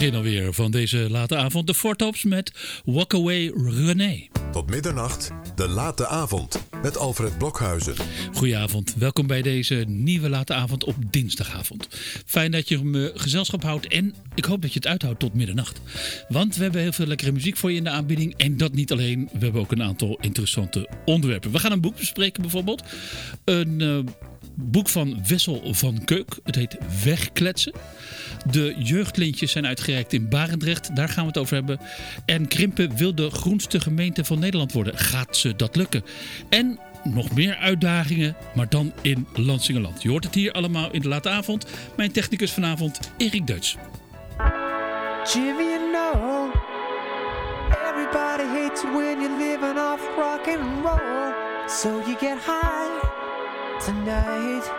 begin alweer van deze late avond. De Four Tops met Walk Away René. Tot middernacht, de late avond met Alfred Blokhuizen. Goedenavond, welkom bij deze nieuwe late avond op dinsdagavond. Fijn dat je me gezelschap houdt en ik hoop dat je het uithoudt tot middernacht. Want we hebben heel veel lekkere muziek voor je in de aanbieding. En dat niet alleen, we hebben ook een aantal interessante onderwerpen. We gaan een boek bespreken bijvoorbeeld. Een boek van Wessel van Keuk. Het heet Wegkletsen. De jeugdlintjes zijn uitgereikt in Barendrecht. Daar gaan we het over hebben. En Krimpen wil de groenste gemeente van Nederland worden. Gaat ze dat lukken? En nog meer uitdagingen, maar dan in Lansingerland. Je hoort het hier allemaal in de late avond. Mijn technicus vanavond, Erik Deutsch. Jimmy, you know, everybody hates it when you're living off rock and roll. So you get high tonight.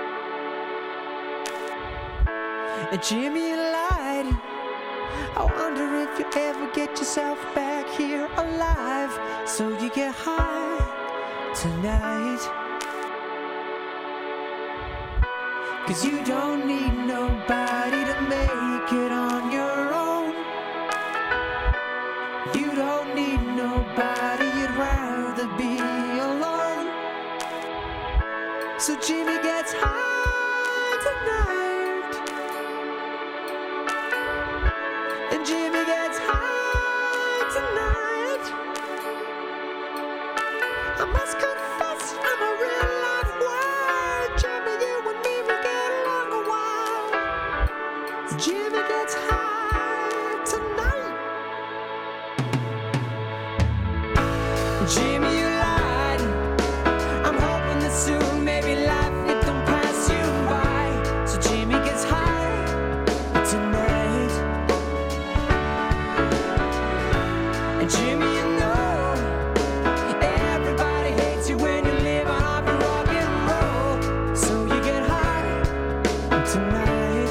And Jimmy, you lied. I wonder if you ever get yourself back here alive. So you get high tonight. 'Cause you don't need nobody to make it on your own. You don't need nobody, you'd rather be alone. So Jimmy gets high tonight. And Jimmy gets high tonight. I must confess, I'm a real life wild. Jimmy, you and me will get along a while. Jimmy gets high tonight. Jimmy, you lied. I'm hoping that soon, maybe life it don't pass you by. So Jimmy gets high tonight. And Jimmy, you know, everybody hates you when you live on off your rock and roll. So you get high tonight.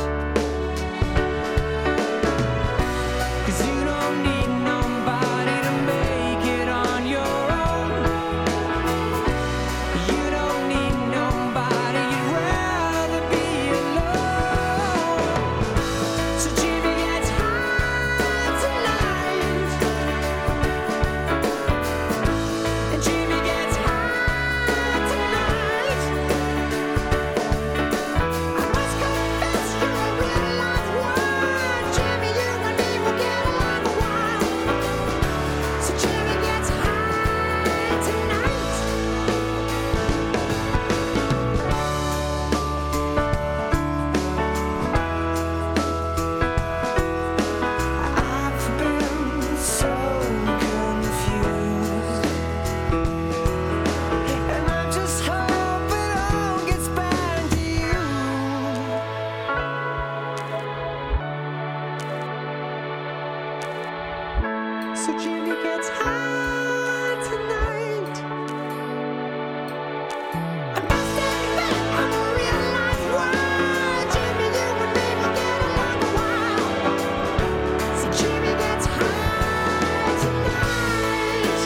'Cause you don't need nobody to make it on your own. You don't need nobody, you'd rather be alone. So Jimmy gets high tonight. And Jimmy gets high tonight. I must confess, you're a real life one. Jimmy, you and me will get along a while. So Jimmy gets high tonight. I've been so confused, and I just hope it all gets back to you. So Jimmy gets high tonight. I must admit, I'm a real life wild. Jimmy, you and me will get along a while. So Jimmy gets high tonight.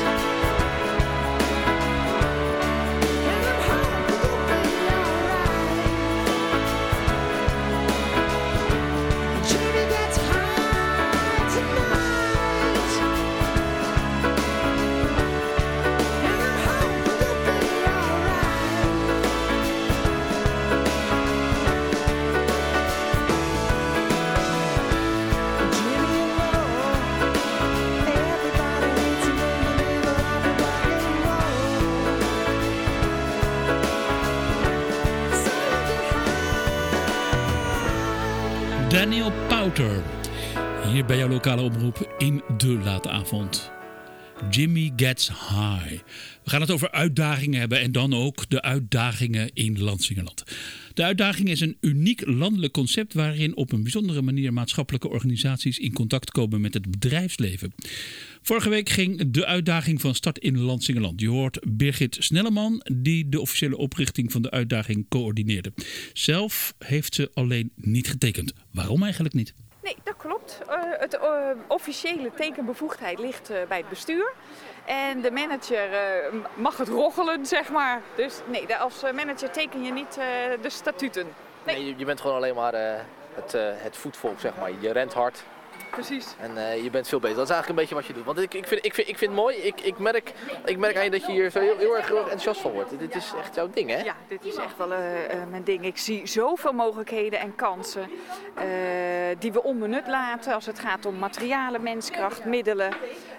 And I'm hoping you'll be alright. Jimmy gets high tonight. And I'm hoping you'll be alright. Jimmy, you know, everybody hates you when you live off your rock and roll. So you get high. Daniel Powter. Hier bij jouw lokale omroep in de late avond. Jimmy Gets High. We gaan het over uitdagingen hebben en dan ook de uitdagingen in Lansingerland. De uitdaging is een uniek landelijk concept waarin op een bijzondere manier maatschappelijke organisaties in contact komen met het bedrijfsleven. Vorige week ging de uitdaging van start in Lansingerland. Je hoort Birgit Snelleman die de officiële oprichting van de uitdaging coördineerde. Zelf heeft ze alleen niet getekend. Waarom eigenlijk niet? Nee, dat klopt. Het officiële tekenbevoegdheid ligt bij het bestuur. En de manager mag het roggelen, zeg maar. Dus nee, als manager teken je niet de statuten. Nee, je bent gewoon alleen maar het voetvolk, zeg maar. Je rent hard Precies. En je bent veel beter. Dat is eigenlijk een beetje wat je doet. Want ik vind het mooi. Ik merk aan je dat je hier zo heel erg enthousiast van wordt. Dit is echt jouw ding, hè? Ja, dit is echt wel mijn ding. Ik zie zoveel mogelijkheden en kansen die we onbenut laten als het gaat om materialen, menskracht, middelen,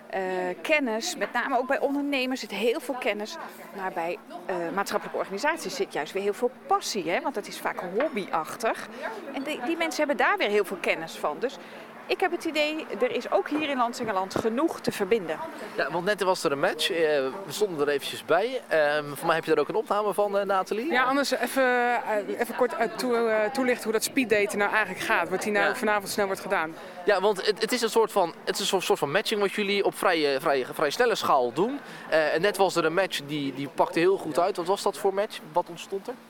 kennis. Met name ook bij ondernemers zit heel veel kennis. Maar bij maatschappelijke organisaties zit juist weer heel veel passie. Hè? Want het is vaak hobbyachtig. En die mensen hebben daar weer heel veel kennis van. Dus ik heb het idee, er is ook hier in Lansingerland genoeg te verbinden. Ja, want net was er een match. We stonden er eventjes bij. Voor mij heb je daar ook een opname van, Nathalie. Ja, anders even kort toelichten hoe dat speeddate nou eigenlijk gaat. Wat hier nou vanavond snel wordt gedaan. Ja, want het is een soort van matching wat jullie op vrij snelle schaal doen. En net was er een match die pakte heel goed uit. Wat was dat voor match? Wat ontstond er?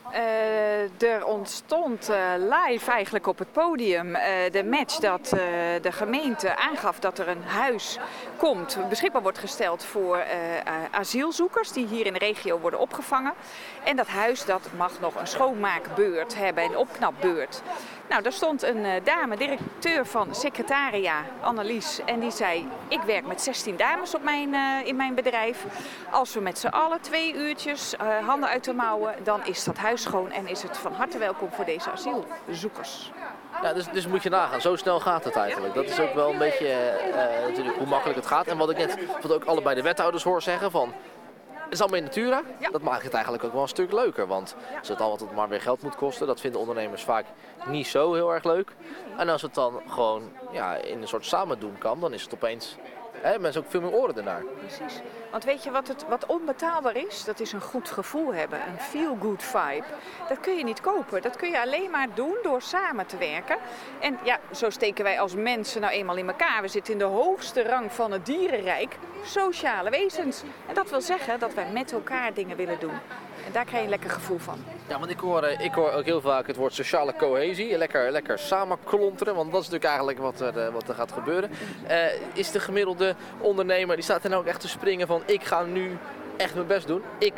Er ontstond live eigenlijk op het podium de match dat de gemeente aangaf dat er een huis komt, beschikbaar wordt gesteld voor asielzoekers die hier in de regio worden opgevangen. En dat huis dat mag nog een schoonmaakbeurt hebben, een opknapbeurt. Nou, daar stond een dame, directeur van Secretaria, Annelies, en die zei: ik werk met 16 dames in mijn bedrijf. Als we met z'n allen 2 uurtjes handen uit de mouwen, dan is dat huis schoon en is het van harte welkom voor deze asielzoekers. Ja, dus moet je nagaan. Zo snel gaat het eigenlijk. Dat is ook wel een beetje natuurlijk hoe makkelijk het gaat. En wat ook allebei de wethouders hoor zeggen van... Het is allemaal in natura. Ja. Dat maakt het eigenlijk ook wel een stuk leuker. Want als het altijd maar weer geld moet kosten, dat vinden ondernemers vaak niet zo heel erg leuk. En als het dan gewoon in een soort samen doen kan, dan is het opeens... mensen ook veel meer oren ernaar. Precies. Want weet je wat onbetaalbaar is? Dat is een goed gevoel hebben, een feel-good vibe. Dat kun je niet kopen. Dat kun je alleen maar doen door samen te werken. En ja, zo steken wij als mensen nou eenmaal in elkaar. We zitten in de hoogste rang van het dierenrijk, sociale wezens. En dat wil zeggen dat wij met elkaar dingen willen doen. En daar krijg je een lekker gevoel van. Ja, want ik hoor ook heel vaak het woord sociale cohesie. Lekker samen klonteren, want dat is natuurlijk eigenlijk wat er gaat gebeuren. Is de gemiddelde ondernemer, die staat er nou ook echt te springen van... ik ga nu echt mijn best doen. Ik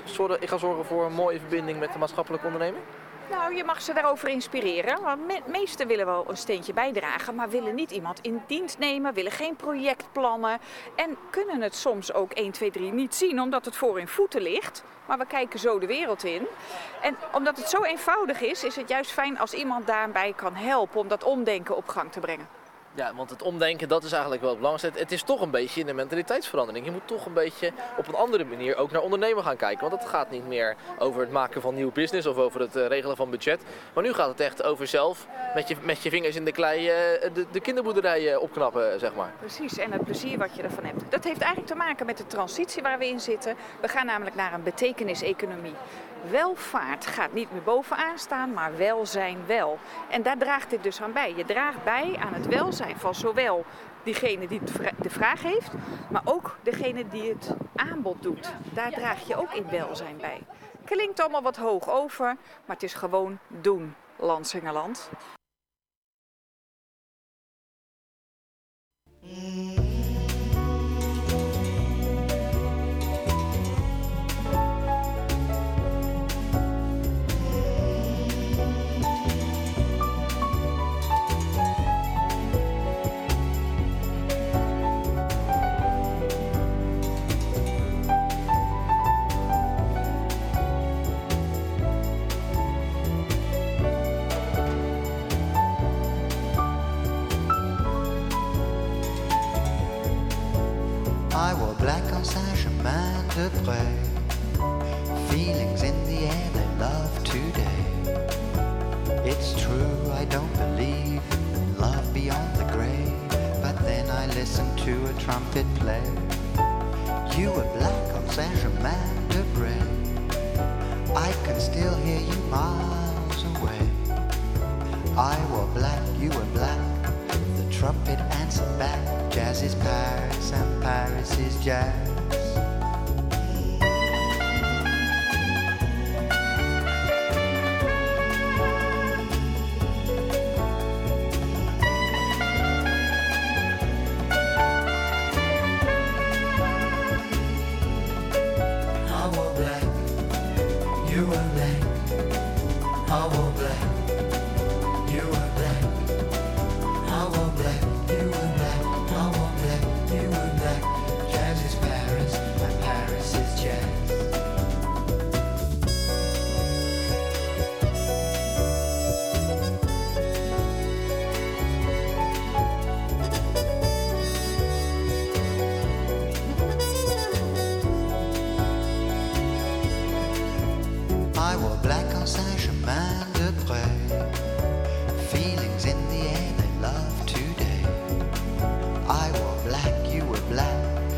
ga zorgen voor een mooie verbinding met de maatschappelijke ondernemer? Nou, je mag ze daarover inspireren. Want meesten willen wel een steentje bijdragen, maar willen niet iemand in dienst nemen, willen geen projectplannen. En kunnen het soms ook 1, 2, 3 niet zien, omdat het voor hun voeten ligt. Maar we kijken zo de wereld in. En omdat het zo eenvoudig is het juist fijn als iemand daarbij kan helpen om dat omdenken op gang te brengen. Ja, want het omdenken, dat is eigenlijk wel het belangrijkste. Het is toch een beetje in de mentaliteitsverandering. Je moet toch een beetje op een andere manier ook naar ondernemen gaan kijken. Want het gaat niet meer over het maken van nieuw business of over het regelen van budget. Maar nu gaat het echt over zelf met je vingers in de klei de kinderboerderij opknappen, zeg maar. Precies, en het plezier wat je ervan hebt. Dat heeft eigenlijk te maken met de transitie waar we in zitten. We gaan namelijk naar een betekeniseconomie. Welvaart gaat niet meer bovenaan staan, maar welzijn wel. En daar draagt dit dus aan bij. Je draagt bij aan het welzijn van zowel diegene die de vraag heeft, maar ook degene die het aanbod doet. Daar draag je ook in welzijn bij. Klinkt allemaal wat hoog over, maar het is gewoon doen, Lansingerland. I wore black on Saint-Germain-de-Prés. Feelings in the air they love today. It's true, I don't believe in love beyond the grave, but then I listened to a trumpet play. You were black on Saint-Germain-de-Prés. I can still hear you miles away. I wore black, you were black. The trumpet answered back. Jazz is Paris and Paris is jazz. I wore black, you were black. I wore black, you were black. I wore black, you were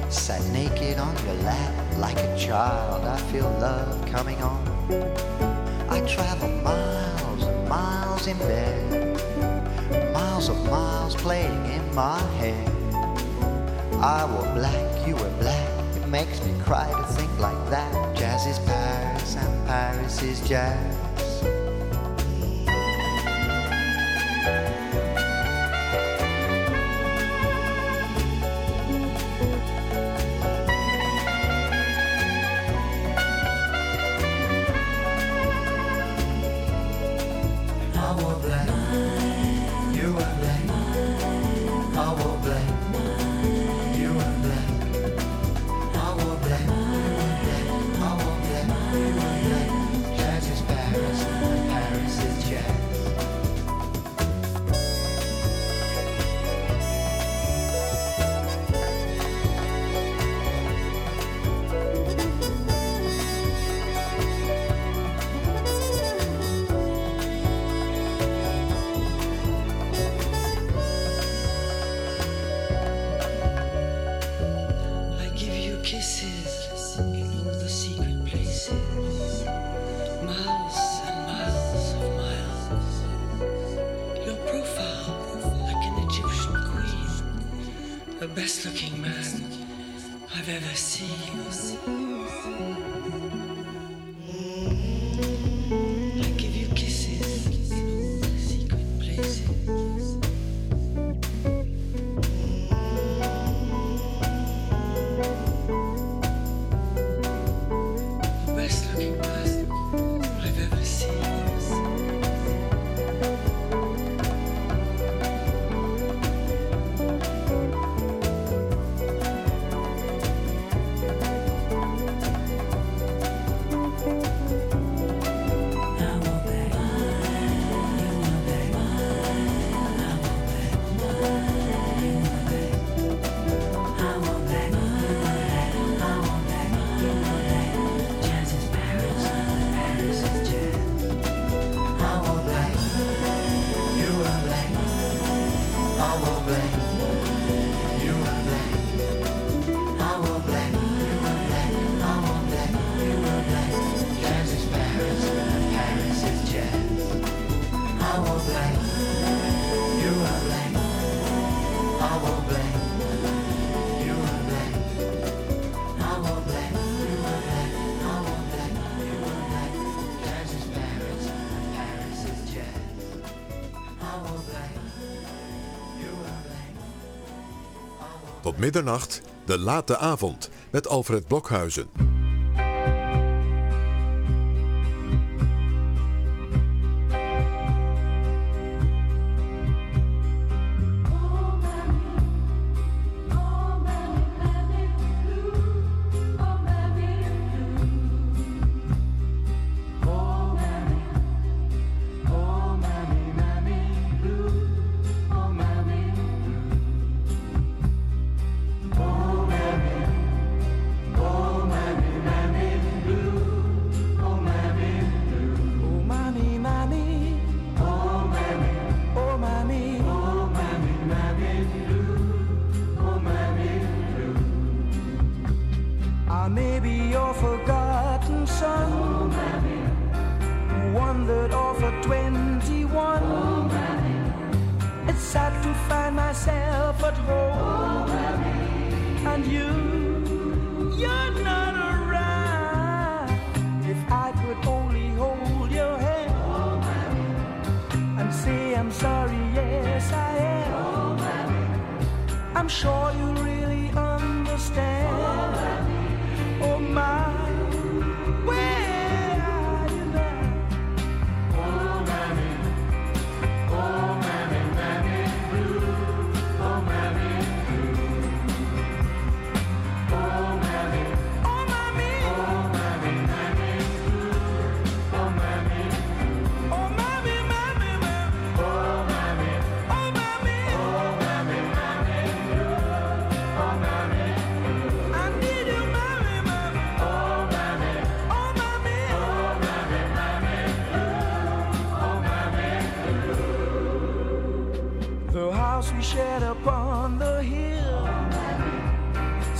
Sat naked on your lap like a child, I feel love coming on. I travel miles and miles in bed, miles of miles playing in my head. I wore black, you were black, it makes me cry to think like that. Jazz is Paris and Paris is jazz. Best looking man I've ever seen. I give you kisses in all the secret places. The best looking man I've ever seen. Tot middernacht, de late avond, met Alfred Blokhuizen.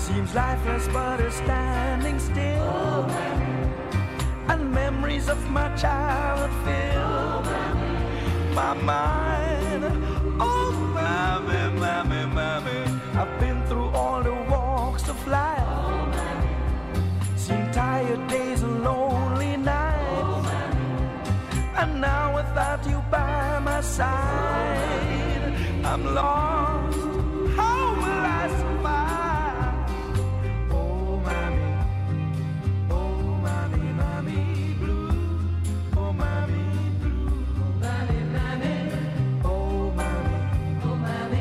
Seems lifeless but is standing still. And memories of my childhood fill my mind. Oh, mommy, mommy, mommy, I've been through all the walks of life. Seen tired days and lonely nights. And now without you by my side, I'm lost. How will I survive? Oh, mommy, mommy blue. Oh, mommy blue. Mommy, mommy. Oh, mommy, mommy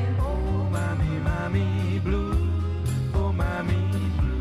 blue. Oh, mommy blue.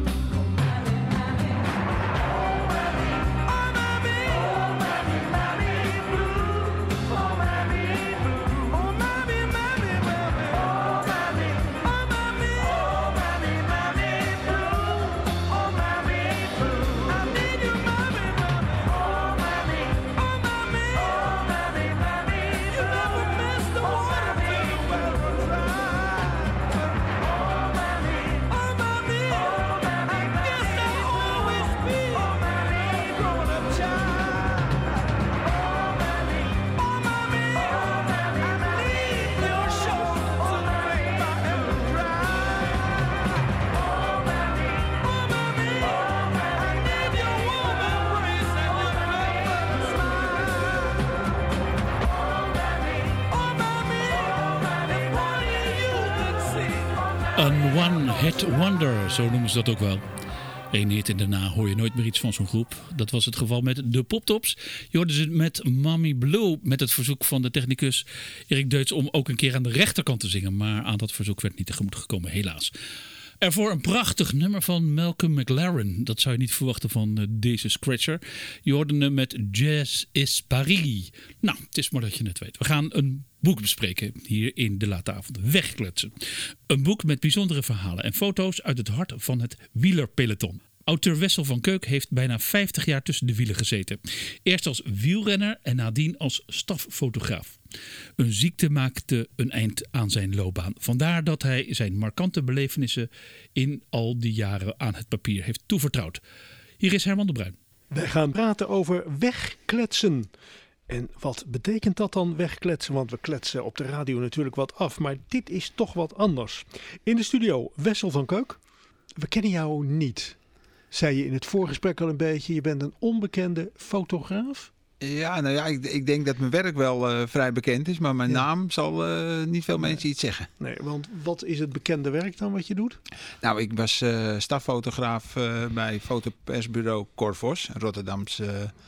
Een one-hit wonder, zo noemen ze dat ook wel. Eén hit en daarna hoor je nooit meer iets van zo'n groep. Dat was het geval met de Poptops. Je hoorde ze met Mommy Blue met het verzoek van de technicus Erik Deutz om ook een keer aan de rechterkant te zingen. Maar aan dat verzoek werd niet tegemoet gekomen, helaas. Ervoor een prachtig nummer van Malcolm McLaren. Dat zou je niet verwachten van deze scratcher. Je hoorde hem met Jazz is Paris. Nou, het is maar dat je het weet. We gaan een boek bespreken hier in de late avond. Wegkletsen. Een boek met bijzondere verhalen en foto's uit het hart van het wielerpeloton. Auteur Wessel van Keuk heeft bijna 50 jaar tussen de wielen gezeten. Eerst als wielrenner en nadien als staffotograaf. Een ziekte maakte een eind aan zijn loopbaan. Vandaar dat hij zijn markante belevenissen in al die jaren aan het papier heeft toevertrouwd. Hier is Herman de Bruin. Wij gaan praten over wegkletsen. En wat betekent dat dan, wegkletsen? Want we kletsen op de radio natuurlijk wat af, maar dit is toch wat anders. In de studio Wessel van Keuk. We kennen jou niet. Zei je in het voorgesprek al een beetje, je bent een onbekende fotograaf? Ja, nou ja, ik denk dat mijn werk wel vrij bekend is, maar mijn naam zal niet veel mensen iets zeggen. Nee, want wat is het bekende werk dan wat je doet? Nou, ik was staffotograaf bij fotopersbureau Corvos, een Rotterdams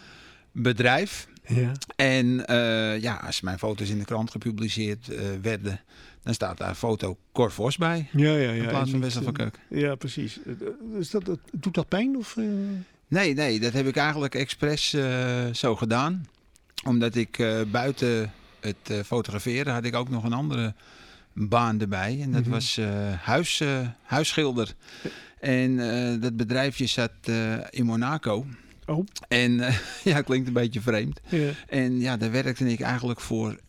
bedrijf. Ja. En als mijn foto's in de krant gepubliceerd werden, dan staat daar foto Corvos bij. Ja. In plaats van Wessel van Keuk. Ja, precies. Dus doet dat pijn? Of, Nee, dat heb ik eigenlijk expres zo gedaan. Omdat ik buiten het fotograferen had ik ook nog een andere baan erbij. En dat was huisschilder. En dat bedrijfje zat in Monaco. Oh. En het klinkt een beetje vreemd. Ja. En daar werkte ik eigenlijk voor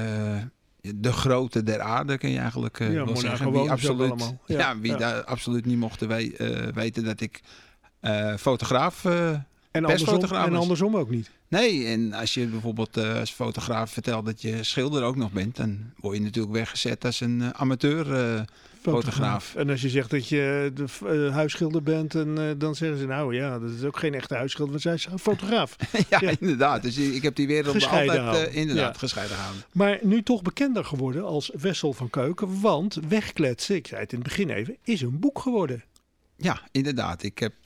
de grote der aarde, kun je eigenlijk wel zeggen. Wie absoluut, daar absoluut niet mochten weten dat ik fotograaf, persfotograaf en andersom ook niet. Nee, en als je bijvoorbeeld als fotograaf vertelt dat je schilder ook nog bent, dan word je natuurlijk weggezet als een amateur fotograaf. En als je zegt dat je de huisschilder bent, en dan zeggen ze nou ja, dat is ook geen echte huisschilder, want zij is een fotograaf. ja, inderdaad. Dus ik heb die wereld gescheiden altijd gescheiden gehouden. Maar nu toch bekender geworden als Wessel van Keuk, want Wegkletsen, ik zei het in het begin even, is een boek geworden. Ja, inderdaad. Ik heb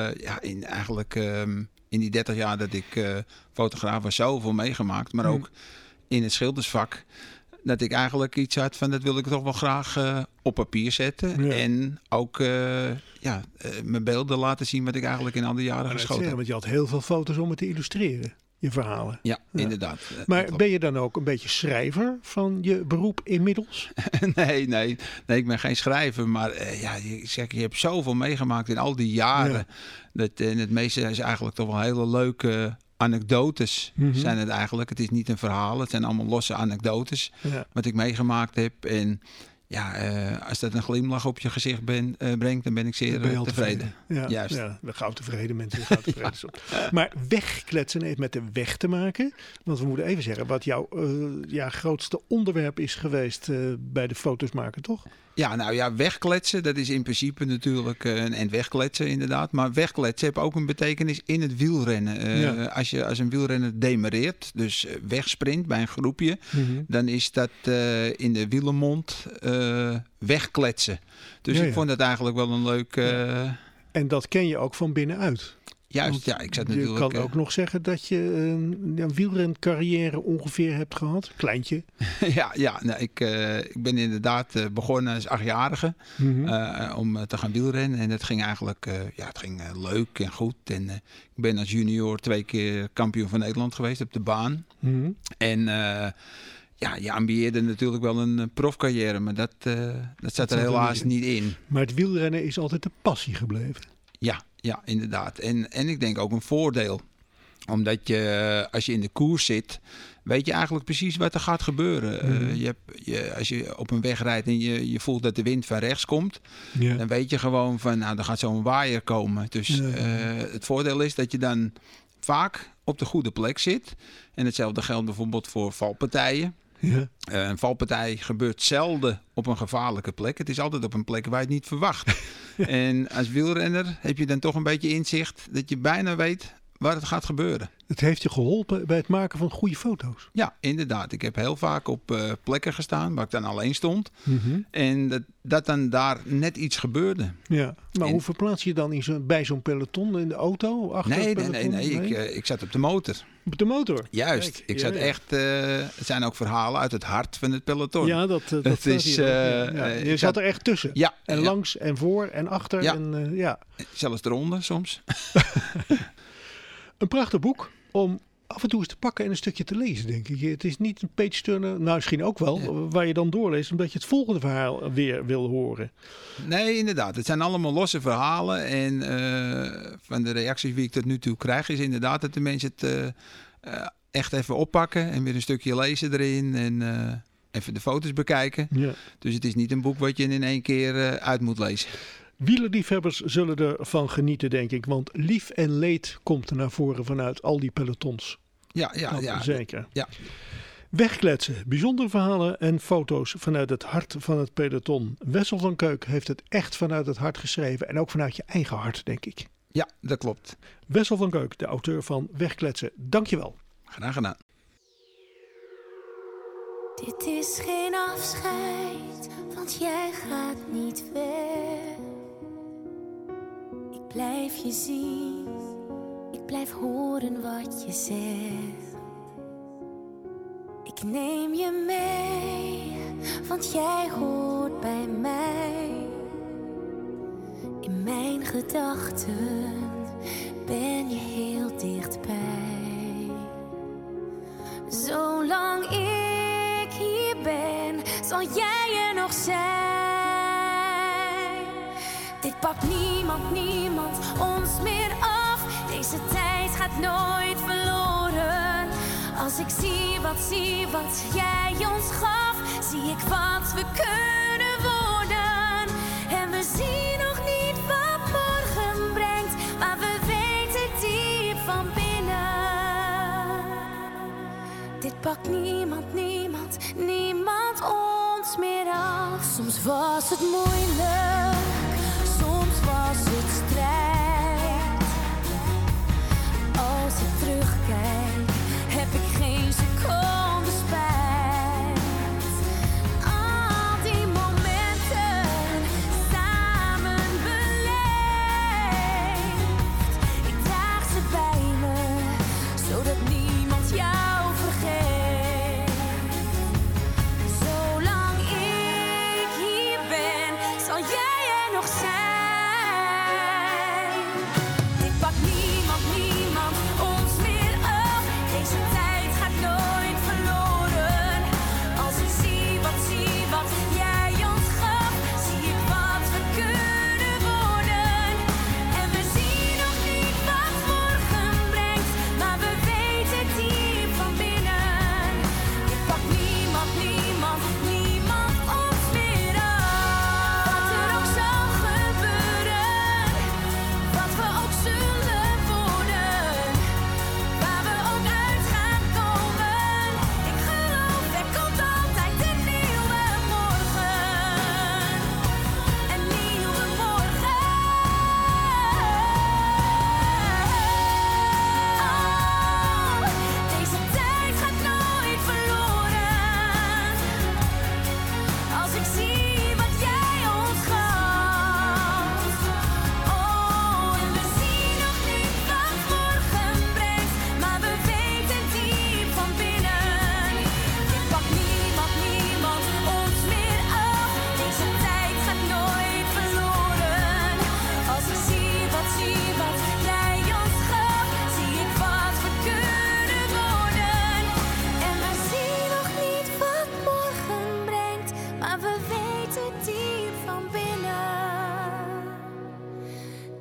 in die 30 jaar dat ik fotograaf was zoveel meegemaakt. Maar ook in het schildersvak. Dat ik eigenlijk iets had van dat wil ik toch wel graag op papier zetten. Ja. En ook mijn beelden laten zien wat ik eigenlijk in al die jaren geschoten heb. Want je had heel veel foto's om het te illustreren. Je verhalen. Ja, inderdaad. Maar ben je dan ook een beetje schrijver van je beroep inmiddels? Nee, ik ben geen schrijver. Maar je hebt zoveel meegemaakt in al die jaren. Ja. En het meeste is eigenlijk toch wel hele leuke anekdotes zijn het eigenlijk. Het is niet een verhaal. Het zijn allemaal losse anekdotes wat ik meegemaakt heb. En als dat een glimlach op je gezicht brengt, dan ben ik zeer Ben je al tevreden. Ja, Juist. Ja, gauw tevreden mensen. Gauw tevreden. Maar wegkletsen heeft met de weg te maken. Want we moeten even zeggen wat jouw grootste onderwerp is geweest bij de foto's maken, toch? Ja, wegkletsen, dat is in principe natuurlijk en wegkletsen inderdaad. Maar wegkletsen heeft ook een betekenis in het wielrennen. Als een wielrenner demareert, dus wegsprint bij een groepje, dan is dat in de wielermond wegkletsen. Dus ik vond dat eigenlijk wel een leuk... En dat ken je ook van binnenuit. Juist, ik zat natuurlijk... Je kan ook nog zeggen dat je een wielrencarrière ongeveer hebt gehad. Kleintje. Ik ben inderdaad begonnen als 8-jarige om te gaan wielrennen. En dat ging eigenlijk het ging leuk en goed. En ik ben als junior 2 keer kampioen van Nederland geweest op de baan. En... je ambieerde natuurlijk wel een profcarrière, maar dat zat er helaas niet in. Maar het wielrennen is altijd de passie gebleven. Ja, inderdaad. En ik denk ook een voordeel. Omdat je, als je in de koers zit, weet je eigenlijk precies wat er gaat gebeuren. Als je op een weg rijdt en je voelt dat de wind van rechts komt, dan weet je gewoon van, er gaat zo'n waaier komen. Dus het voordeel is dat je dan vaak op de goede plek zit. En hetzelfde geldt bijvoorbeeld voor valpartijen. Ja. Een valpartij gebeurt zelden op een gevaarlijke plek. Het is altijd op een plek waar je het niet verwacht. En als wielrenner heb je dan toch een beetje inzicht dat je bijna weet waar het gaat gebeuren. Het heeft je geholpen bij het maken van goede foto's. Ja, inderdaad. Ik heb heel vaak op plekken gestaan waar ik dan alleen stond. En dat dan daar net iets gebeurde. Ja, maar hoe verplaats je dan bij zo'n peloton in de auto? Nee. Ik zat op de motor. Op de motor? Juist. Kijk, ik zat echt... Het zijn ook verhalen uit het hart van het peloton. Ja, dat is... Je zat er echt tussen. Ja. En langs en voor en achter. Ja. Zelfs eronder soms. Een prachtig boek om af en toe eens te pakken en een stukje te lezen, denk ik. Het is niet een page-turner, nou misschien ook wel, waar je dan doorleest, omdat je het volgende verhaal weer wil horen. Nee, inderdaad. Het zijn allemaal losse verhalen. En van de reacties die ik tot nu toe krijg, is inderdaad dat de mensen het echt even oppakken en weer een stukje lezen erin en even de foto's bekijken. Ja. Dus het is niet een boek wat je in één keer uit moet lezen. Wielerliefhebbers zullen ervan genieten, denk ik. Want lief en leed komt er naar voren vanuit al die pelotons. Ja. Zeker. Ja. Wegkletsen. Bijzondere verhalen en foto's vanuit het hart van het peloton. Wessel van Keuk heeft het echt vanuit het hart geschreven. En ook vanuit je eigen hart, denk ik. Ja, dat klopt. Wessel van Keuk, de auteur van Wegkletsen. Dankjewel. Graag gedaan. Dit is geen afscheid, want jij gaat niet weg. Ik blijf je zien, ik blijf horen wat je zegt. Ik neem je mee, want jij hoort bij mij. In mijn gedachten ben je heel dichtbij. Zolang ik hier ben, zal jij er nog zijn. Dit pakt niemand ons meer af. Deze tijd gaat nooit verloren. Als ik zie wat jij ons gaf, zie ik wat we kunnen worden. En we zien nog niet wat morgen brengt, maar we weten diep van binnen. Dit pakt niemand ons meer af. Soms was het moeilijk, soms was het strijd. Als ik terugkijk, heb ik geen seconde spijt. Al die momenten samen beleefd. Ik draag ze bij me, zodat niemand jou vergeet. Zolang ik hier ben, zal jij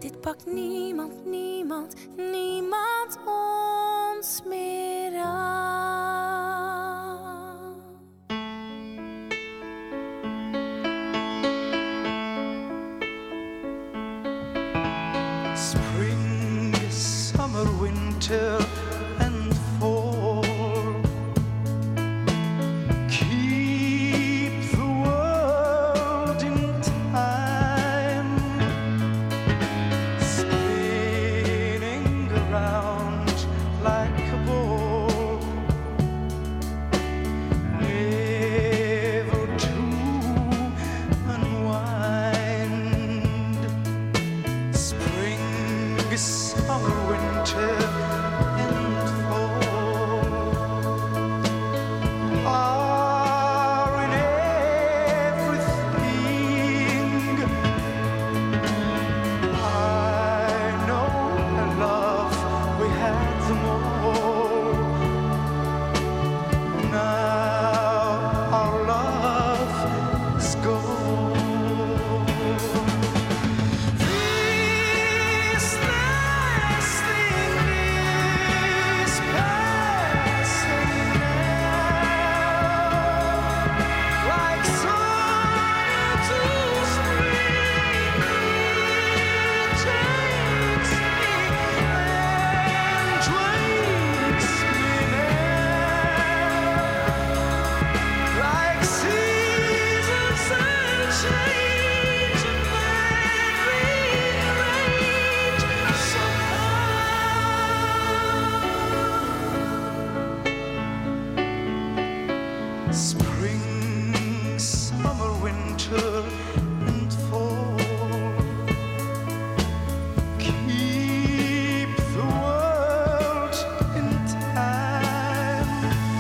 Dit pakt niemand, niemand, niemand ons meer aan. Spring, summer, winter, and fall. Keep the world in time, spinning around like a ball, never to unwind. Spring, summer, winter, and fall are in everything. I know and love, we had them all. Now our love is gone. This last thing is passing now, like summer to spring. It takes me and wakes me now, like seasons that change and that rearrange somehow. Spring, summer, winter, and fall. Keep the world in time,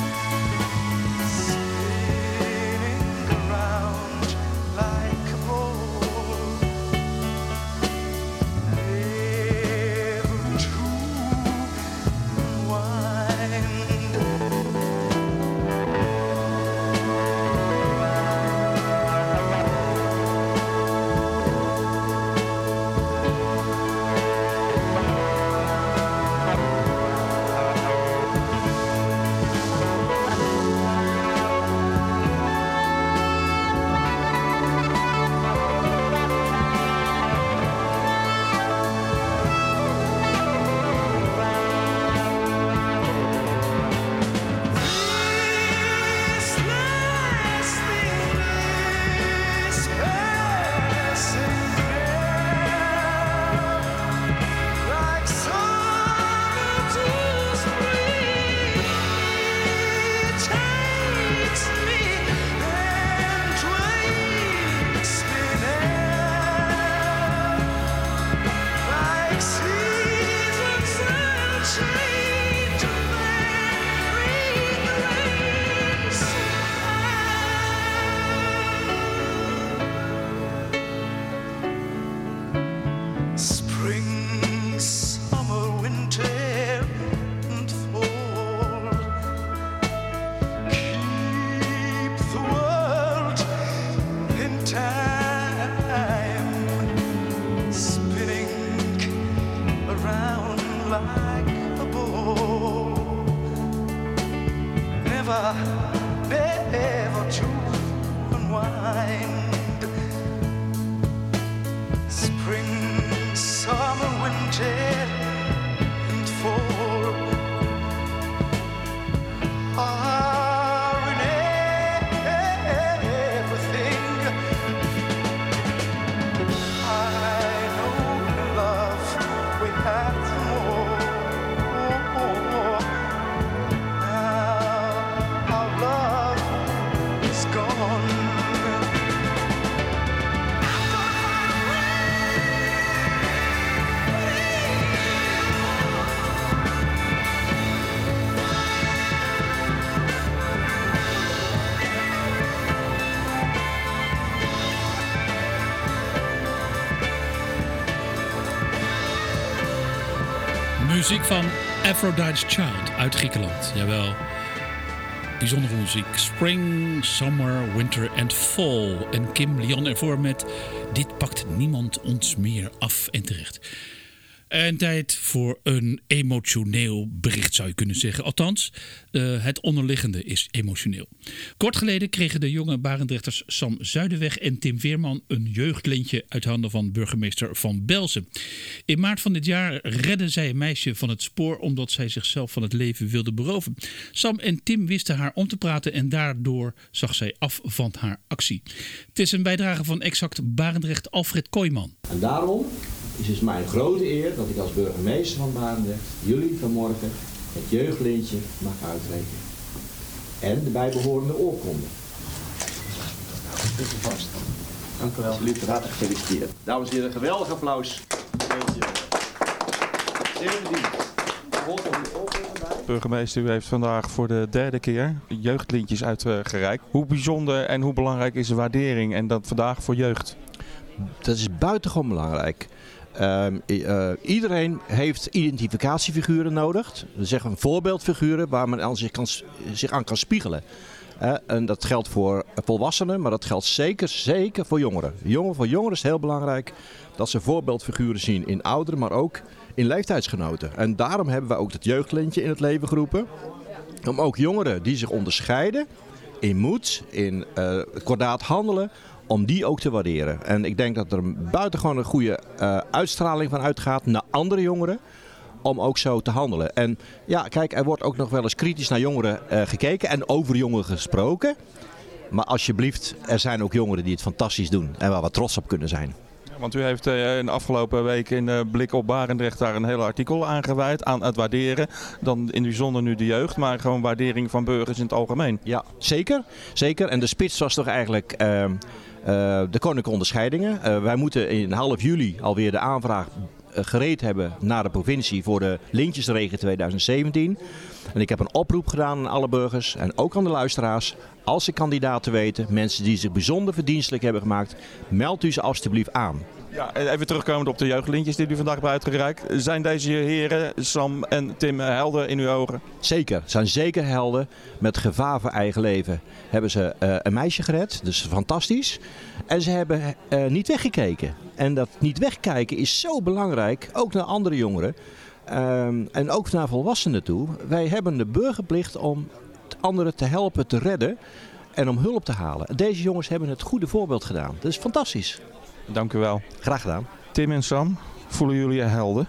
spinning around like a ball, never to unwind. This last thing is passing now, like summer to spring. It takes me and wakes me now, like seasons that change and that rearrange somehow. Spring, summer, winter, and fall. Keep the world in time, spinning around like a ball, never, never to unwind. Spring, summer, winter, and fall are in everything. I know love, we had them all. Now our love is gone. Muziek van Aphrodite's Child uit Griekenland. Jawel. bijzondere muziek. Spring, Summer, Winter and Fall. En Kim Leon ervoor met Dit pakt niemand ons meer af en terecht. En tijd voor een emotioneel bericht zou je kunnen zeggen. Althans, het onderliggende is emotioneel. Kort geleden kregen de jonge Barendrechters Sam Zuidenweg en Tim Veerman een jeugdlintje uit handen van burgemeester Van Belzen. In maart van dit jaar redden zij een meisje van het spoor omdat zij zichzelf van het leven wilde beroven. Sam en Tim wisten haar om te praten en daardoor zag zij af van haar actie. Het is een bijdrage van Exact Barendrecht Alfred Kooijman. En daarom is het mij een grote eer dat ik als burgemeester van Barendrecht jullie vanmorgen het jeugdlintje mag uitreiken. En de bijbehorende oorkonde. Zit er vast. Dank u wel. Absoluut, hartelijk gefeliciteerd. Dames en heren, geweldig applaus. Burgemeester, u heeft vandaag voor de derde keer jeugdlintjes uitgereikt. Hoe bijzonder en hoe belangrijk is de waardering en dat vandaag voor jeugd? Dat is buitengewoon belangrijk. Iedereen heeft identificatiefiguren nodig. We zeggen voorbeeldfiguren waar men zich aan kan spiegelen. En dat geldt voor volwassenen, maar dat geldt zeker voor jongeren. Voor jongeren is het heel belangrijk dat ze voorbeeldfiguren zien in ouderen, maar ook in leeftijdsgenoten. En daarom hebben we ook het jeugdlintje in het leven geroepen. Om ook jongeren die zich onderscheiden in moed, in kordaat handelen, om die ook te waarderen. En ik denk dat er een buitengewoon goede uitstraling van uitgaat naar andere jongeren. Om ook zo te handelen. En ja, kijk, er wordt ook nog wel eens kritisch naar jongeren gekeken en over jongeren gesproken. Maar alsjeblieft, er zijn ook jongeren die het fantastisch doen en waar we trots op kunnen zijn. Want u heeft in de afgelopen week in Blik op Barendrecht daar een heel artikel aan gewijd aan het waarderen. Dan in het bijzonder nu de jeugd, maar gewoon waardering van burgers in het algemeen. Ja, zeker. En de spits was toch eigenlijk de koninklijke onderscheidingen. Wij moeten in half juli alweer de aanvraag gereed hebben naar de provincie voor de Lintjesregen 2017. En ik heb een oproep gedaan aan alle burgers en ook aan de luisteraars. Als ze kandidaten weten, mensen die zich bijzonder verdienstelijk hebben gemaakt, meld u ze alstublieft aan. Ja, even terugkomend op de jeugdlintjes die u vandaag hebben uitgereikt. Zijn deze heren, Sam en Tim, helden in uw ogen? Zeker, zijn zeker helden. Met gevaar voor eigen leven hebben ze een meisje gered. Dus fantastisch. En ze hebben niet weggekeken. En dat niet wegkijken is zo belangrijk, ook naar andere jongeren. En ook naar volwassenen toe. Wij hebben de burgerplicht om anderen te helpen, te redden en om hulp te halen. Deze jongens hebben het goede voorbeeld gedaan. Dat is fantastisch. Dank u wel. Graag gedaan. Tim en Sam, voelen jullie je helden?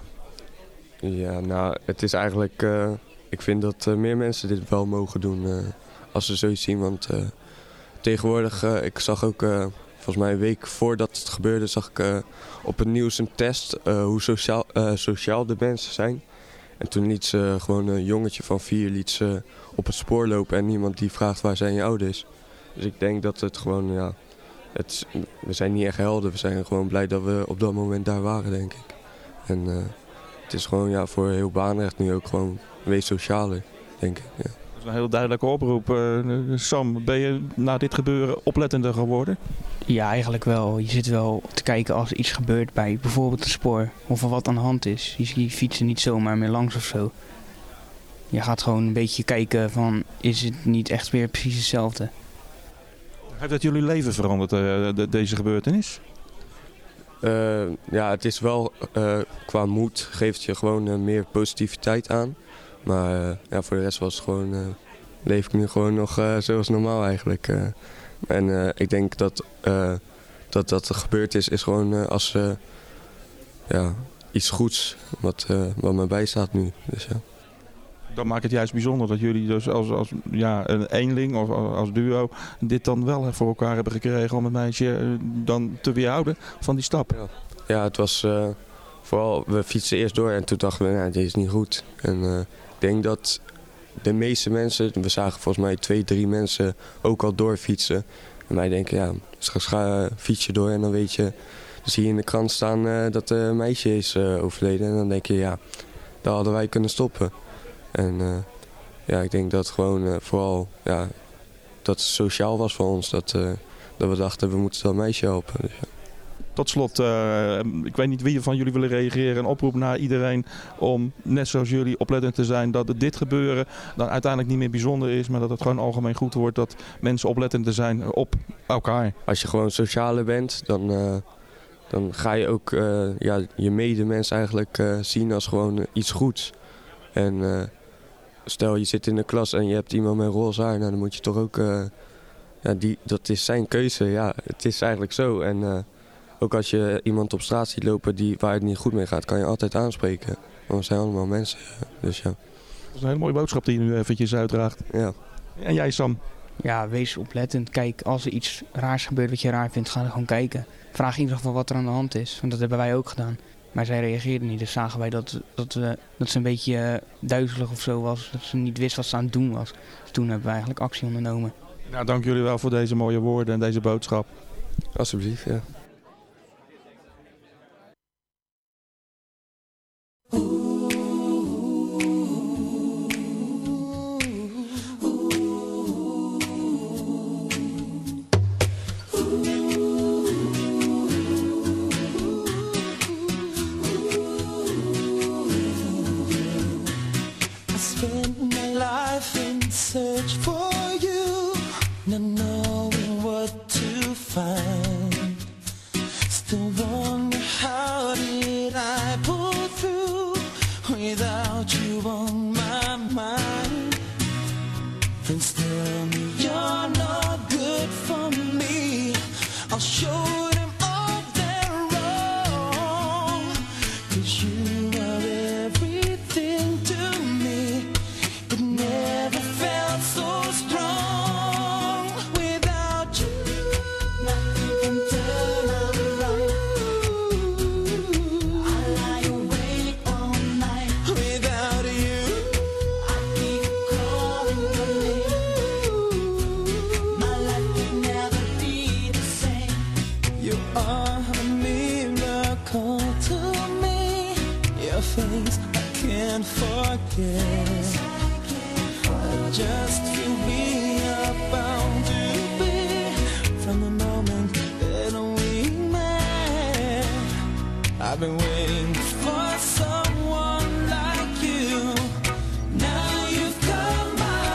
Ja, nou, het is eigenlijk... ik vind dat meer mensen dit wel mogen doen als ze zoiets zien. Want tegenwoordig, ik zag ook... volgens mij een week voordat het gebeurde zag ik op het nieuws een test hoe sociaal de mensen zijn. En toen liet ze gewoon een jongetje van 4 liet ze op het spoor lopen en niemand die vraagt waar zijn je ouders. Dus ik denk dat het gewoon, ja, we zijn niet echt helden. We zijn gewoon blij dat we op dat moment daar waren, denk ik. En het is gewoon ja, voor heel Barendrecht nu ook gewoon wees socialer, denk ik. Ja. Dat is een heel duidelijke oproep. Sam, ben je na dit gebeuren oplettender geworden? Ja, eigenlijk wel. Je zit wel te kijken als er iets gebeurt bij bijvoorbeeld het spoor. Of er wat aan de hand is. Je fietsen niet zomaar meer langs of zo. Je gaat gewoon een beetje kijken van, is het niet echt weer precies hetzelfde? Heeft dat jullie leven veranderd, deze gebeurtenis? Ja, het is wel qua moed geeft je gewoon meer positiviteit aan. Maar ja, voor de rest was het gewoon, leef ik nu gewoon nog zoals normaal eigenlijk. En ik denk dat er gebeurd is gewoon als ja, iets goeds wat me bijstaat nu. Dus, ja. Dan maakt het juist bijzonder dat jullie dus als ja, een eenling of als duo dit dan wel voor elkaar hebben gekregen om het meisje dan te weerhouden van die stap. Ja, het was vooral, we fietsen eerst door en toen dachten we, nou, dit is niet goed. En ik denk dat de meeste mensen, we zagen volgens mij 2, 3 mensen ook al doorfietsen. En wij denken, ja, straks fiets je door en dan weet je, dan zie je in de krant staan dat een meisje is overleden. En dan denk je, ja, daar hadden wij kunnen stoppen. En ja, ik denk dat gewoon vooral ja, dat het sociaal was voor ons. Dat we dachten, we moeten dat meisje helpen. Dus, ja. Tot slot, ik weet niet wie van jullie willen reageren. Een oproep naar iedereen om, net zoals jullie, oplettend te zijn dat dit gebeuren dan uiteindelijk niet meer bijzonder is, maar dat het gewoon algemeen goed wordt dat mensen oplettend te zijn op elkaar. Als je gewoon socialer bent, dan ga je ook je medemens eigenlijk zien als gewoon iets goeds. En stel je zit in de klas en je hebt iemand met roze haar, nou, dan moet je toch ook... dat is zijn keuze, ja, het is eigenlijk zo. En ook als je iemand op straat ziet lopen waar het niet goed mee gaat, kan je altijd aanspreken. Want we zijn allemaal mensen, dus ja. Dat is een hele mooie boodschap die je nu eventjes uitdraagt. Ja. En jij, Sam? Ja, wees oplettend. Kijk, als er iets raars gebeurt wat je raar vindt, ga er gewoon kijken. Vraag in ieder geval wat er aan de hand is, want dat hebben wij ook gedaan. Maar zij reageerden niet, dus zagen wij dat ze een beetje duizelig of zo was. Dat ze niet wist wat ze aan het doen was. Dus toen hebben we eigenlijk actie ondernomen. Nou, dank jullie wel voor deze mooie woorden en deze boodschap. Alsjeblieft, ja. Search for you, not knowing what to find. Still wonder how did I pull through without you on my mind. Friends tell me you're not good for me. I'll show them all they're wrong. 'Cause you are everything to me. It never felt so strong without you. Nothing can turn around. I lie awake all night without you. I keep calling your name. My life can never be the same. You are a miracle to me. Your face I can't forget. Just feel we are bound to be from the moment that we met. I've been waiting for someone like you. Now you've come my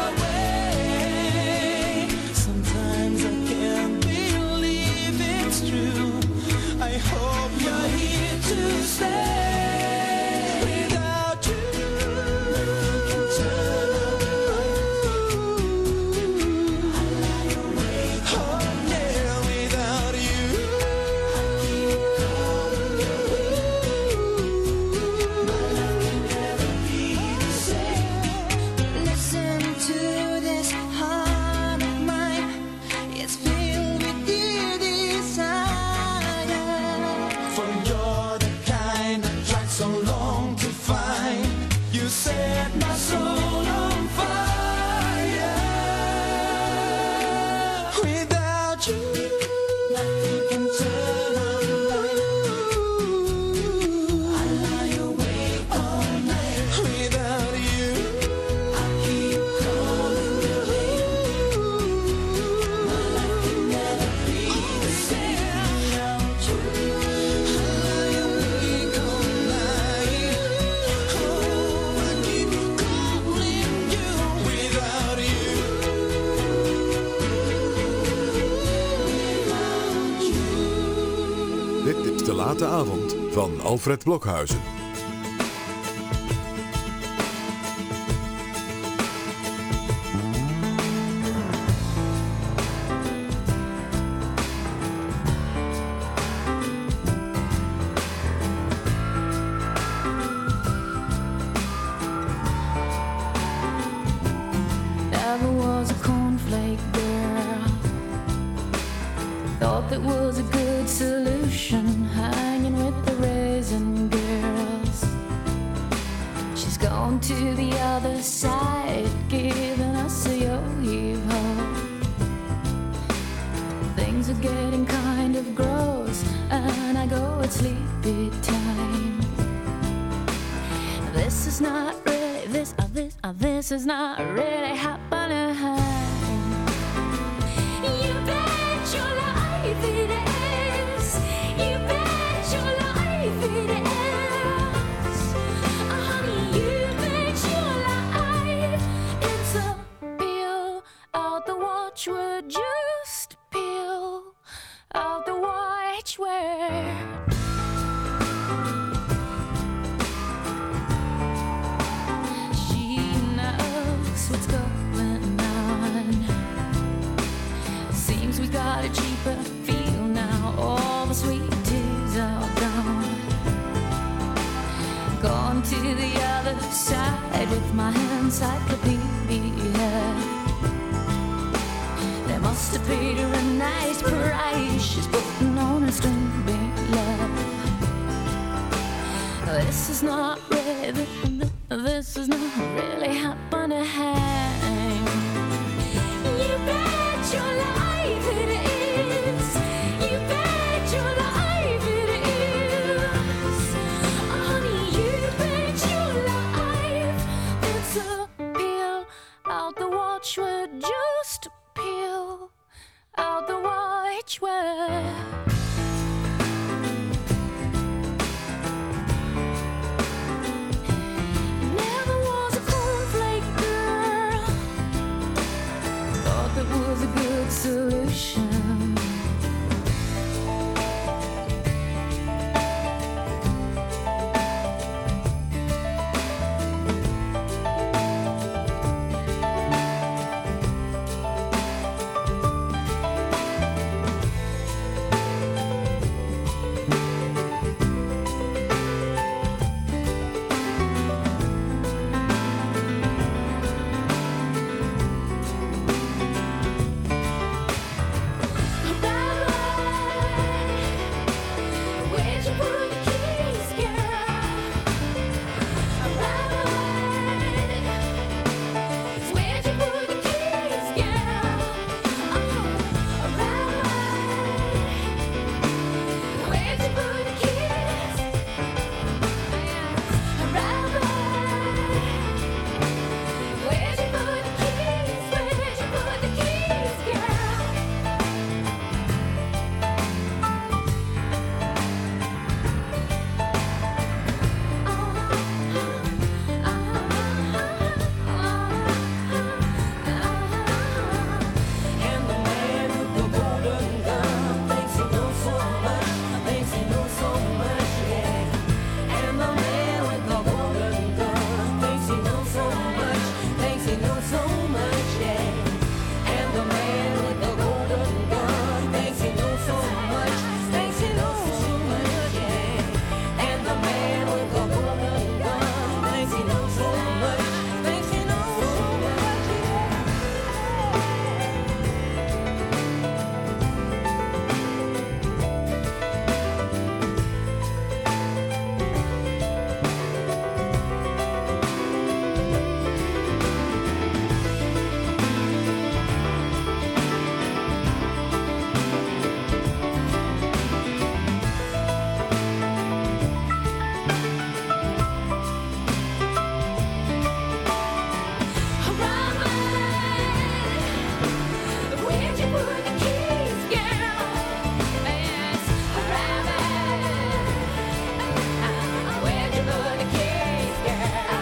way. Sometimes I can't believe it's true. I hope you're here to stay. Without you, nothing can turn around. Set my soul on fire. Without you, nothing can turn around. I lie awake all night. Without you, I keep calling your name. My life can never be the same without you. I lie awake all night. Dit is De Late Avond van Alfred Blokhuizen. Never was a cornflake girl. Thought that was a good solution, hanging with the raisin girls. She's gone to the other side, giving us a yo-yo. Things are getting kind of gross, and I go at sleepy time. This is not really, this is not really happening. You bet your life it is. You bet Gone to the other side with my encyclopedia. They must have paid her a nice price. She's putting on a string love. This is not really, this is not really happening. You bet your life it is. You bet your life it is. Honey, you bet your life. It's a peel out the watchword. Just a peel out the watchword. Never was a cornflake girl. Thought that was a good solution. Where'd you put the keys, girl? Where'd you put the keys, girl? Where'd you put the keys? Where'd you put the keys? Where'd you put the keys, girl? And the man with the golden gun thinks he knows so much, thinks he knows so much, yeah. And the man with the golden gun thinks he knows so much, thinks he knows so much, yeah. And the man with the golden gun thinks he knows so much, thinks he knows so much, yeah. And the man with the golden gun thinks he knows so much, thinks he knows so much, yeah. Where'd you put the keys, girl? Yes, where'd you put the keys, girl?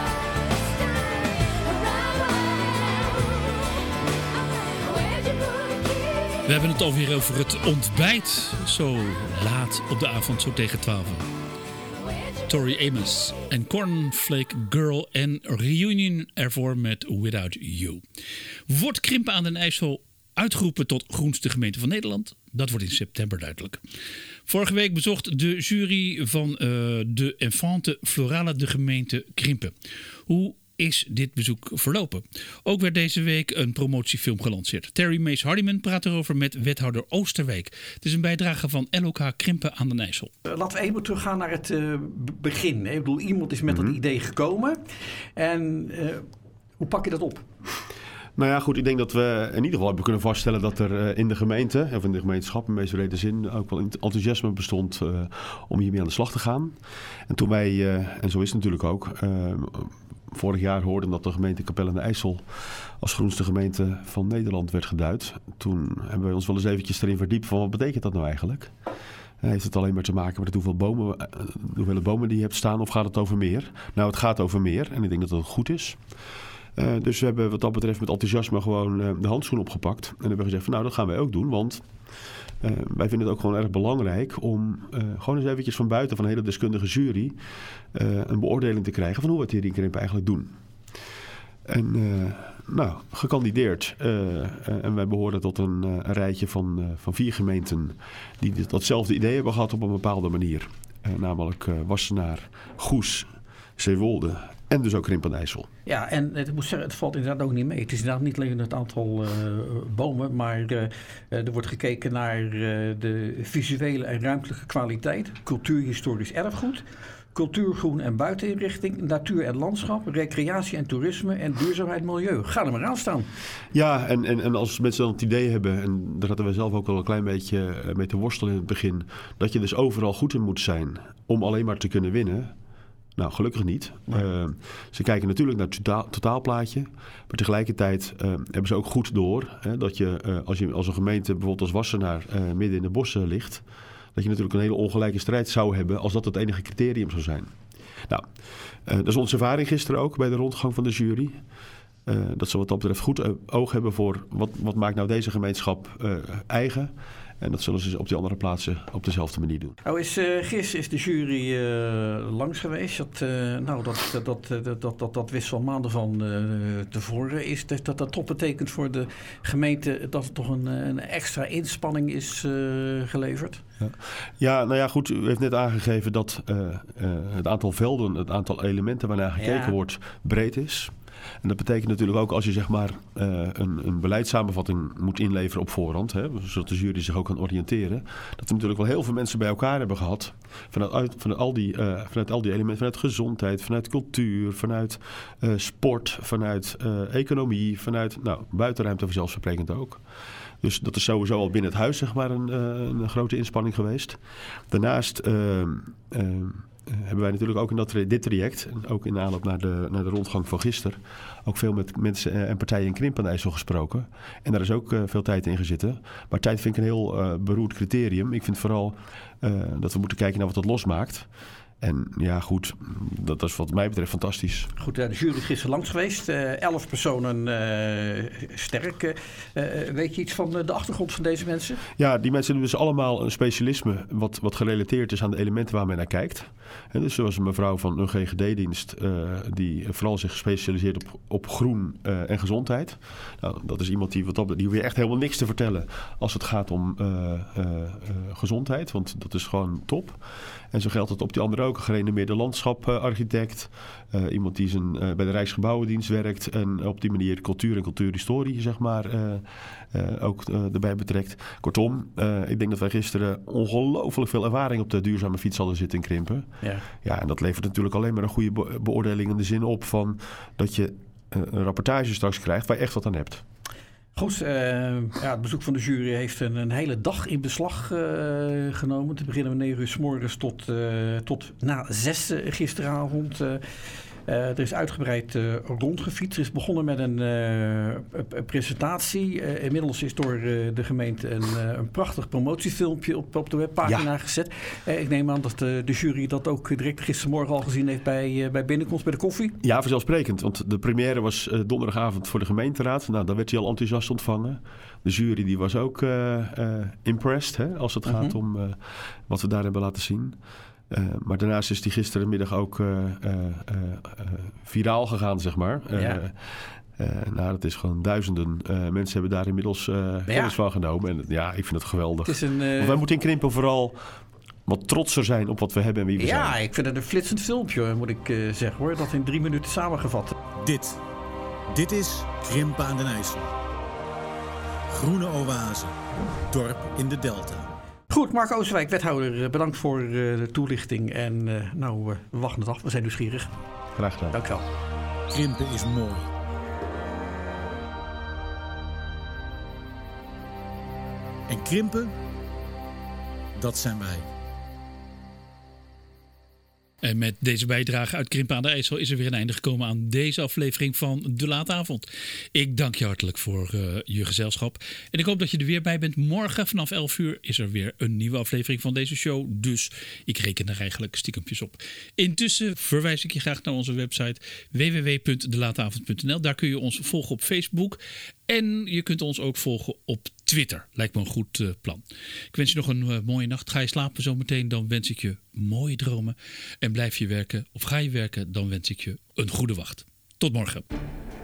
Where'd you put the keys? We hebben het alweer over het ontbijt. Zo laat op de avond, zo tegen 12. Tori Amos en Cornflake Girl en Reunion ervoor met Without You. Wordt Krimpen aan den IJssel uitgeroepen tot groenste gemeente van Nederland? Dat wordt in september duidelijk. Vorige week bezocht de jury van de Enfante Florale de gemeente Krimpen. Hoe is dit bezoek verlopen? Ook werd deze week een promotiefilm gelanceerd. Terry Mees Hardiman praat erover met wethouder Oosterwijk. Het is een bijdrage van LOK Krimpen aan den IJssel. Laten we even teruggaan naar het begin. Hè. Ik bedoel, iemand is met dat idee gekomen. En hoe pak je dat op? Nou ja, goed, ik denk dat we in ieder geval hebben kunnen vaststellen dat er in de gemeente, of in de gemeenschap in meest brede zin, ook wel enthousiasme bestond om hiermee aan de slag te gaan. En toen wij, en zo is het natuurlijk ook, vorig jaar hoorden dat de gemeente Capelle aan de IJssel als groenste gemeente van Nederland werd geduid. Toen hebben we ons wel eens eventjes erin verdiept van wat betekent dat nou eigenlijk? Heeft het alleen maar te maken met de hoeveelheid bomen die je hebt staan of gaat het over meer? Nou, het gaat over meer en ik denk dat dat goed is. Dus we hebben wat dat betreft met enthousiasme gewoon de handschoen opgepakt. En hebben gezegd van nou, dat gaan wij ook doen. Want wij vinden het ook gewoon erg belangrijk om gewoon eens eventjes van buiten van een hele deskundige jury een beoordeling te krijgen van hoe we het hier in Krimpen eigenlijk doen. En gekandideerd. En wij behoren tot een rijtje van 4 gemeenten die datzelfde idee hebben gehad op een bepaalde manier. Namelijk Wassenaar, Goes, Zeewolde en dus ook Krimpen aan de IJssel. Ja, en ik moet zeggen, het valt inderdaad ook niet mee. Het is inderdaad niet alleen het aantal bomen, maar er wordt gekeken naar de visuele en ruimtelijke kwaliteit, cultuurhistorisch erfgoed, cultuurgroen en buiteninrichting, natuur en landschap, recreatie en toerisme en duurzaamheid milieu. Ga er maar aan staan. Ja, en als mensen dan het idee hebben, en daar hadden we zelf ook al een klein beetje mee te worstelen in het begin, dat je dus overal goed in moet zijn om alleen maar te kunnen winnen. Nou, gelukkig niet. Ze kijken natuurlijk naar het totaalplaatje. Maar tegelijkertijd hebben ze ook goed door dat je, als een gemeente bijvoorbeeld als Wassenaar midden in de bossen ligt, dat je natuurlijk een hele ongelijke strijd zou hebben als dat het enige criterium zou zijn. Nou, dat is onze ervaring gisteren ook bij de rondgang van de jury. Dat ze wat dat betreft goed oog hebben voor wat maakt nou deze gemeenschap eigen. En dat zullen ze op die andere plaatsen op dezelfde manier doen. Nou gisteren is de jury langs geweest. Dat wist al maanden van tevoren. Is dat toch betekent voor de gemeente dat er toch een extra inspanning is geleverd? Ja, nou ja, goed. U heeft net aangegeven dat het aantal velden, het aantal elementen waarnaar gekeken wordt, breed is. En dat betekent natuurlijk ook als je zeg maar een beleidssamenvatting moet inleveren op voorhand, zodat de jury zich ook kan oriënteren, dat we natuurlijk wel heel veel mensen bij elkaar hebben gehad vanuit al die elementen, vanuit gezondheid, vanuit cultuur, vanuit sport, vanuit economie, vanuit buitenruimte vanzelfsprekend ook. Dus dat is sowieso al binnen het huis zeg maar een grote inspanning geweest. Daarnaast hebben wij natuurlijk ook in dit traject, ook in aanloop naar de rondgang van gisteren, ook veel met mensen en partijen in Krimpen aan de IJssel gesproken. En daar is ook veel tijd in gezitten. Maar tijd vind ik een heel beroerd criterium. Ik vind vooral dat we moeten kijken naar wat dat losmaakt. En ja, goed, dat is wat mij betreft fantastisch. Goed, de jury is gisteren langs geweest. 11 personen sterk. Weet je iets van de achtergrond van deze mensen? Ja, die mensen hebben dus allemaal een specialisme wat gerelateerd is aan de elementen waar men naar kijkt. En dus zoals een mevrouw van een GGD-dienst die vooral zich specialiseert op groen en gezondheid. Nou, dat is iemand die hoeft weer echt helemaal niks te vertellen als het gaat om gezondheid, want dat is gewoon top. En zo geldt het op die andere ook. Een gerenommeerde landschaparchitect. Iemand die bij de Rijksgebouwendienst werkt. En op die manier cultuur en cultuurhistorie zeg maar ook erbij betrekt. Kortom, ik denk dat wij gisteren ongelooflijk veel ervaring op de duurzame fiets hadden zitten in Krimpen. Ja, en dat levert natuurlijk alleen maar een goede beoordeling in de zin op van dat je een rapportage straks krijgt waar je echt wat aan hebt. Goed, het bezoek van de jury heeft een hele dag in beslag genomen. Te beginnen om 9 uur 's morgens tot na 6 gisteravond. Er is uitgebreid rondgefietst. Er is begonnen met een presentatie. Inmiddels is door de gemeente een prachtig promotiefilmpje op de webpagina gezet. Ik neem aan dat de jury dat ook direct gistermorgen al gezien heeft bij binnenkomst bij de koffie. Ja, vanzelfsprekend. Want de première was donderdagavond voor de gemeenteraad. Nou, daar werd hij al enthousiast ontvangen. De jury die was ook impressed als het gaat om wat we daar hebben laten zien. Maar daarnaast is die gisterenmiddag ook viraal gegaan, zeg maar. Dat is gewoon duizenden mensen hebben daar inmiddels kennis van genomen. En ja, ik vind het geweldig. Want wij moeten in Krimpen vooral wat trotser zijn op wat we hebben en wie we zijn. Ja, ik vind het een flitsend filmpje, moet ik zeggen hoor. Dat in 3 minuten samengevat. Dit is Krimpen aan den IJssel. Groene oase. Dorp in de Delta. Goed, Mark Oosterwijk, wethouder, bedankt voor de toelichting. En we wachten het af, we zijn nieuwsgierig. Graag gedaan. Dank u wel. Krimpen is mooi. En Krimpen, dat zijn wij. En met deze bijdrage uit Krimpen aan de IJssel is er weer een einde gekomen aan deze aflevering van De Late Avond. Ik dank je hartelijk voor je gezelschap. En ik hoop dat je er weer bij bent. Morgen vanaf 11 uur is er weer een nieuwe aflevering van deze show. Dus ik reken er eigenlijk stiekempjes op. Intussen verwijs ik je graag naar onze website www.delateavond.nl. Daar kun je ons volgen op Facebook. En je kunt ons ook volgen op Twitter. Lijkt me een goed plan. Ik wens je nog een mooie nacht. Ga je slapen zometeen, dan wens ik je mooie dromen. En blijf je werken of ga je werken, dan wens ik je een goede wacht. Tot morgen.